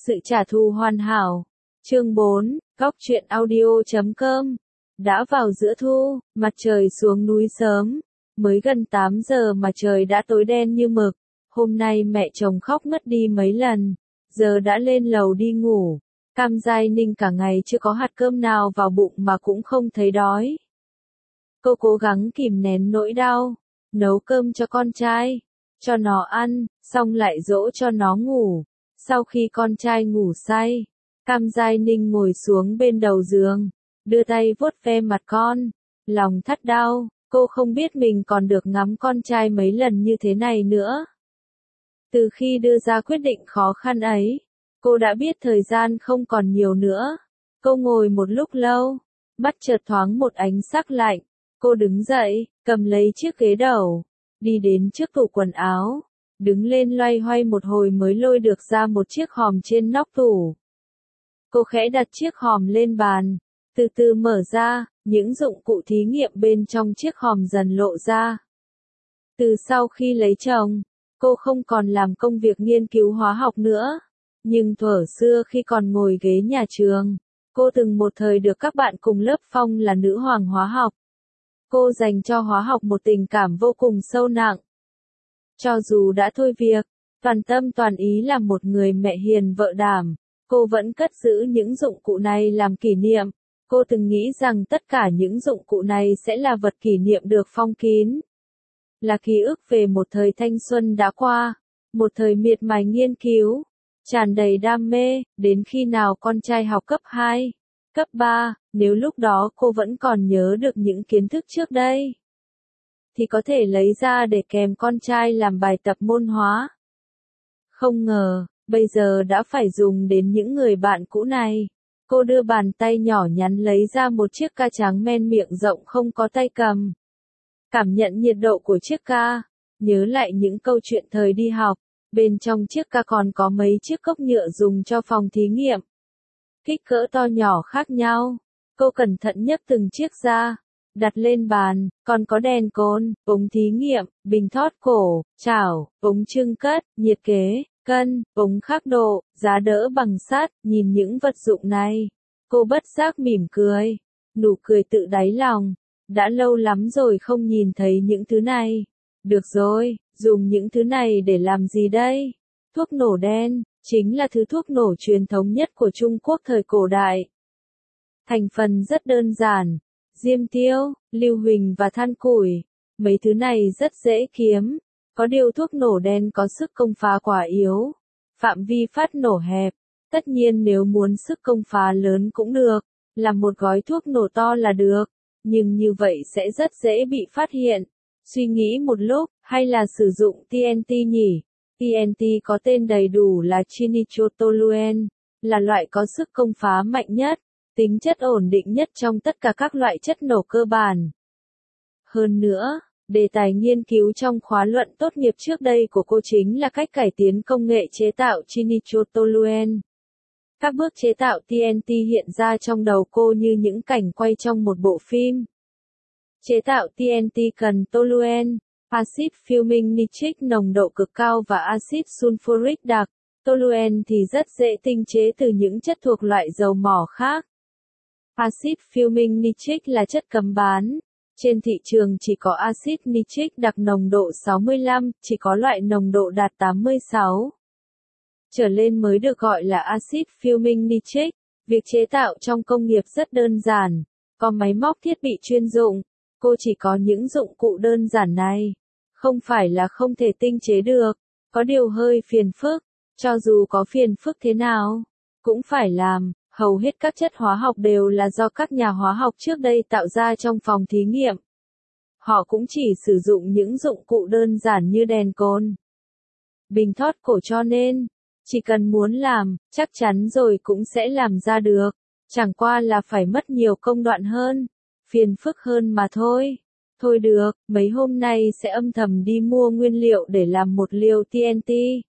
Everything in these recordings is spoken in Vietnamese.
Sự trả thù hoàn hảo. Chương 4, Góc truyện audio.com. Đã vào giữa thu, mặt trời xuống núi sớm. Mới gần 8 giờ mà trời đã tối đen như mực. Hôm nay mẹ chồng khóc ngất đi mấy lần. Giờ đã lên lầu đi ngủ. Cam Giai Ninh cả ngày chưa có hạt cơm nào vào bụng mà cũng không thấy đói. Cô cố gắng kìm nén nỗi đau. Nấu cơm cho con trai. Cho nó ăn, xong lại dỗ cho nó ngủ. Sau khi con trai ngủ say, Cam Giai Ninh ngồi xuống bên đầu giường, đưa tay vuốt ve mặt con, lòng thắt đau, cô không biết mình còn được ngắm con trai mấy lần như thế này nữa. Từ khi đưa ra quyết định khó khăn ấy, cô đã biết thời gian không còn nhiều nữa. Cô ngồi một lúc lâu, mắt chợt thoáng một ánh sắc lạnh, cô đứng dậy, cầm lấy chiếc ghế đầu, đi đến trước tủ quần áo. Đứng lên loay hoay một hồi mới lôi được ra một chiếc hòm trên nóc tủ. Cô khẽ đặt chiếc hòm lên bàn, từ từ mở ra, những dụng cụ thí nghiệm bên trong chiếc hòm dần lộ ra. Từ sau khi lấy chồng, cô không còn làm công việc nghiên cứu hóa học nữa. Nhưng thuở xưa khi còn ngồi ghế nhà trường, cô từng một thời được các bạn cùng lớp phong là nữ hoàng hóa học. Cô dành cho hóa học một tình cảm vô cùng sâu nặng. Cho dù đã thôi việc, toàn tâm toàn ý làm một người mẹ hiền vợ đảm, cô vẫn cất giữ những dụng cụ này làm kỷ niệm. Cô từng nghĩ rằng tất cả những dụng cụ này sẽ là vật kỷ niệm được phong kín. Là ký ức về một thời thanh xuân đã qua, một thời miệt mài nghiên cứu, tràn đầy đam mê, đến khi nào con trai học cấp 2, cấp 3, nếu lúc đó cô vẫn còn nhớ được những kiến thức trước đây, thì có thể lấy ra để kèm con trai làm bài tập môn hóa. Không ngờ, bây giờ đã phải dùng đến những người bạn cũ này. Cô đưa bàn tay nhỏ nhắn lấy ra một chiếc ca trắng men miệng rộng không có tay cầm. Cảm nhận nhiệt độ của chiếc ca, nhớ lại những câu chuyện thời đi học, bên trong chiếc ca còn có mấy chiếc cốc nhựa dùng cho phòng thí nghiệm. Kích cỡ to nhỏ khác nhau, cô cẩn thận nhấc từng chiếc ra. Đặt lên bàn, còn có đèn cồn, ống thí nghiệm, bình thoát cổ, chảo, ống chưng cất, nhiệt kế, cân, ống khắc độ, giá đỡ bằng sắt. Nhìn những vật dụng này, cô bất giác mỉm cười, nụ cười tự đáy lòng. Đã lâu lắm rồi không nhìn thấy những thứ này. Được rồi, dùng những thứ này để làm gì đây? Thuốc nổ đen, chính là thứ thuốc nổ truyền thống nhất của Trung Quốc thời cổ đại. Thành phần rất đơn giản. Diêm tiêu, lưu huỳnh và than củi. Mấy thứ này rất dễ kiếm. Có điều thuốc nổ đen có sức công phá quá yếu. Phạm vi phát nổ hẹp. Tất nhiên nếu muốn sức công phá lớn cũng được. Làm một gói thuốc nổ to là được. Nhưng như vậy sẽ rất dễ bị phát hiện. Suy nghĩ một lúc, hay là sử dụng TNT nhỉ? TNT có tên đầy đủ là trinitrotoluen. Là loại có sức công phá mạnh nhất. Tính chất ổn định nhất trong tất cả các loại chất nổ cơ bản. Hơn nữa, đề tài nghiên cứu trong khóa luận tốt nghiệp trước đây của cô chính là cách cải tiến công nghệ chế tạo trinitrotoluen. Các bước chế tạo TNT hiện ra trong đầu cô như những cảnh quay trong một bộ phim. Chế tạo TNT cần toluen, axit fuming nitric nồng độ cực cao và axit sulfuric đặc. Toluen thì rất dễ tinh chế từ những chất thuộc loại dầu mỏ khác. Axit fuming nitric là chất cấm bán. Trên thị trường chỉ có axit nitric đặc nồng độ 65, chỉ có loại nồng độ đạt 86 trở lên mới được gọi là axit fuming nitric. Việc chế tạo trong công nghiệp rất đơn giản, có máy móc thiết bị chuyên dụng. Cô chỉ có những dụng cụ đơn giản này. Không phải là không thể tinh chế được, có điều hơi phiền phức. Cho dù có phiền phức thế nào, cũng phải làm. Hầu hết các chất hóa học đều là do các nhà hóa học trước đây tạo ra trong phòng thí nghiệm. Họ cũng chỉ sử dụng những dụng cụ đơn giản như đèn cồn, bình thoát cổ, cho nên chỉ cần muốn làm, chắc chắn rồi cũng sẽ làm ra được. Chẳng qua là phải mất nhiều công đoạn hơn, phiền phức hơn mà thôi. Thôi được, mấy hôm nay sẽ âm thầm đi mua nguyên liệu để làm một liều TNT.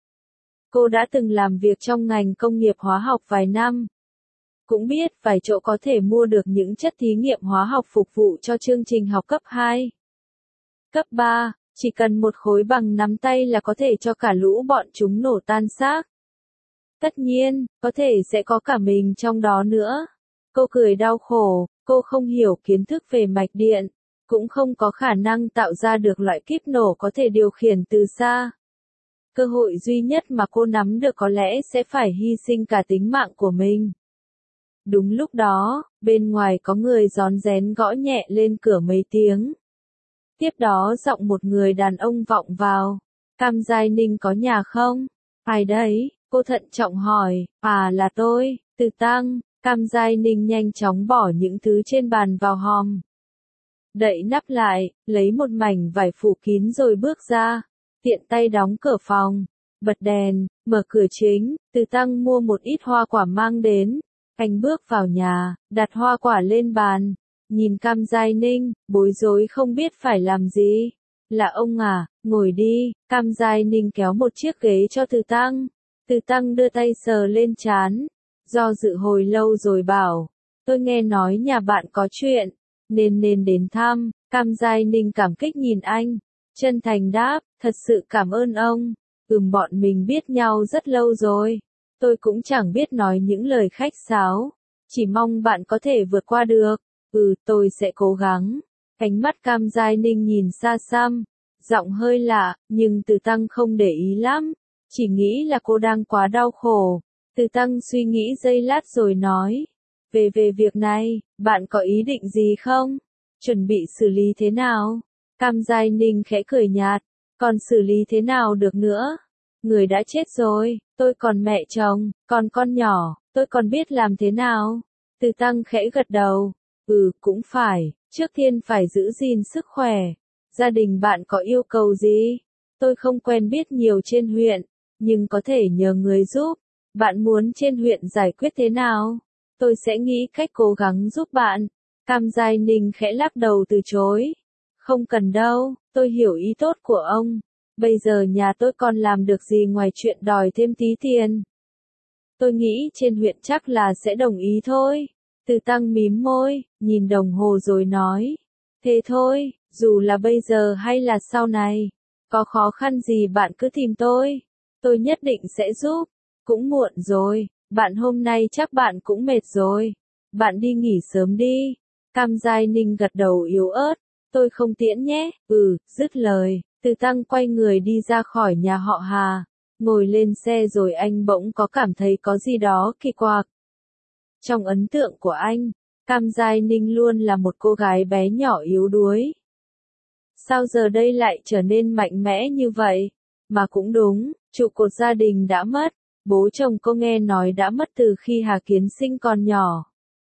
Cô đã từng làm việc trong ngành công nghiệp hóa học vài năm. Cũng biết vài chỗ có thể mua được những chất thí nghiệm hóa học phục vụ cho chương trình học cấp 2. Cấp 3, chỉ cần một khối bằng nắm tay là có thể cho cả lũ bọn chúng nổ tan xác. Tất nhiên, có thể sẽ có cả mình trong đó nữa. Cô cười đau khổ, cô không hiểu kiến thức về mạch điện, cũng không có khả năng tạo ra được loại kíp nổ có thể điều khiển từ xa. Cơ hội duy nhất mà cô nắm được có lẽ sẽ phải hy sinh cả tính mạng của mình. Đúng lúc đó, bên ngoài có người rón rén gõ nhẹ lên cửa mấy tiếng. Tiếp đó giọng một người đàn ông vọng vào. Cam Giai Ninh có nhà không? Ai đấy? Cô thận trọng hỏi. À là tôi, Từ Tăng. Cam Giai Ninh nhanh chóng bỏ những thứ trên bàn vào hòm. Đậy nắp lại, lấy một mảnh vải phủ kín rồi bước ra. Tiện tay đóng cửa phòng, bật đèn, mở cửa chính. Từ Tăng mua một ít hoa quả mang đến. Anh bước vào nhà, đặt hoa quả lên bàn. Nhìn Cam Giai Ninh, bối rối không biết phải làm gì. Là ông à, ngồi đi. Cam Giai Ninh kéo một chiếc ghế cho Từ Tăng. Từ Tăng đưa tay sờ lên trán. Do dự hồi lâu rồi bảo. Tôi nghe nói nhà bạn có chuyện, nên đến thăm. Cam Giai Ninh cảm kích nhìn anh. Chân thành đáp, thật sự cảm ơn ông. Bọn mình biết nhau rất lâu rồi. Tôi cũng chẳng biết nói những lời khách sáo. Chỉ mong bạn có thể vượt qua được. Tôi sẽ cố gắng. Ánh mắt Cam Giai Ninh nhìn xa xăm. Giọng hơi lạ, nhưng Từ Tăng không để ý lắm. Chỉ nghĩ là cô đang quá đau khổ. Từ Tăng suy nghĩ giây lát rồi nói. Về việc này, bạn có ý định gì không? Chuẩn bị xử lý thế nào? Cam Giai Ninh khẽ cười nhạt. Còn xử lý thế nào được nữa? Người đã chết rồi, tôi còn mẹ chồng, còn con nhỏ, tôi còn biết làm thế nào? Từ Tăng khẽ gật đầu. Cũng phải, trước tiên phải giữ gìn sức khỏe. Gia đình bạn có yêu cầu gì? Tôi không quen biết nhiều trên huyện, nhưng có thể nhờ người giúp. Bạn muốn trên huyện giải quyết thế nào? Tôi sẽ nghĩ cách cố gắng giúp bạn. Cam Giai Ninh khẽ lắc đầu từ chối. Không cần đâu, tôi hiểu ý tốt của ông. Bây giờ nhà tôi còn làm được gì ngoài chuyện đòi thêm tí tiền. Tôi nghĩ trên huyện chắc là sẽ đồng ý thôi. Từ Tăng mím môi, nhìn đồng hồ rồi nói. Thế thôi, dù là bây giờ hay là sau này, có khó khăn gì bạn cứ tìm tôi nhất định sẽ giúp. Cũng muộn rồi, bạn hôm nay chắc bạn cũng mệt rồi. Bạn đi nghỉ sớm đi. Cam Giai Ninh gật đầu yếu ớt. Tôi không tiễn nhé. Dứt lời, Từ Tăng quay người đi ra khỏi nhà họ Hà. Ngồi lên xe rồi anh bỗng có cảm thấy có gì đó kỳ quặc. Trong ấn tượng của anh, Cam Giai Ninh luôn là một cô gái bé nhỏ yếu đuối. Sao giờ đây lại trở nên mạnh mẽ như vậy? Mà cũng đúng, trụ cột gia đình đã mất. Bố chồng cô nghe nói đã mất từ khi Hà Kiến Sinh còn nhỏ.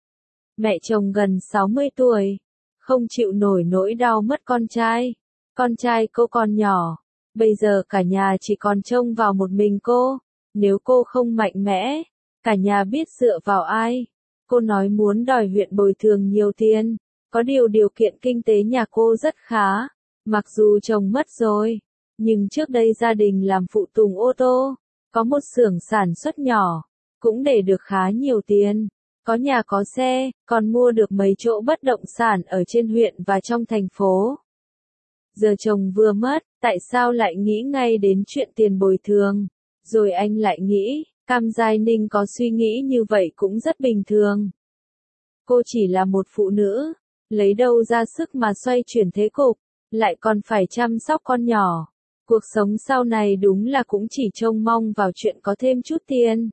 Mẹ chồng gần 60 tuổi, không chịu nổi nỗi đau mất con trai. Con trai cô còn nhỏ, bây giờ cả nhà chỉ còn trông vào một mình cô. Nếu cô không mạnh mẽ, cả nhà biết dựa vào ai. Cô nói muốn đòi huyện bồi thường nhiều tiền. Có điều kiện kinh tế nhà cô rất khá. Mặc dù chồng mất rồi, nhưng trước đây gia đình làm phụ tùng ô tô. Có một xưởng sản xuất nhỏ, cũng để được khá nhiều tiền. Có nhà có xe, còn mua được mấy chỗ bất động sản ở trên huyện và trong thành phố. Giờ chồng vừa mất, tại sao lại nghĩ ngay đến chuyện tiền bồi thường? Rồi anh lại nghĩ, Cam Giai Ninh có suy nghĩ như vậy cũng rất bình thường. Cô chỉ là một phụ nữ, lấy đâu ra sức mà xoay chuyển thế cục, lại còn phải chăm sóc con nhỏ. Cuộc sống sau này đúng là cũng chỉ trông mong vào chuyện có thêm chút tiền.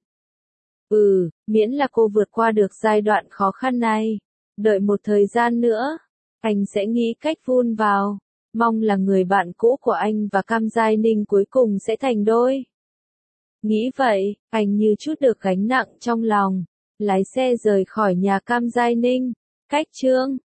Miễn là cô vượt qua được giai đoạn khó khăn này. Đợi một thời gian nữa, anh sẽ nghĩ cách vun vào. Mong là người bạn cũ của anh và Cam Giai Ninh cuối cùng sẽ thành đôi. Nghĩ vậy, anh như trút được gánh nặng trong lòng. Lái xe rời khỏi nhà Cam Giai Ninh. Cách chương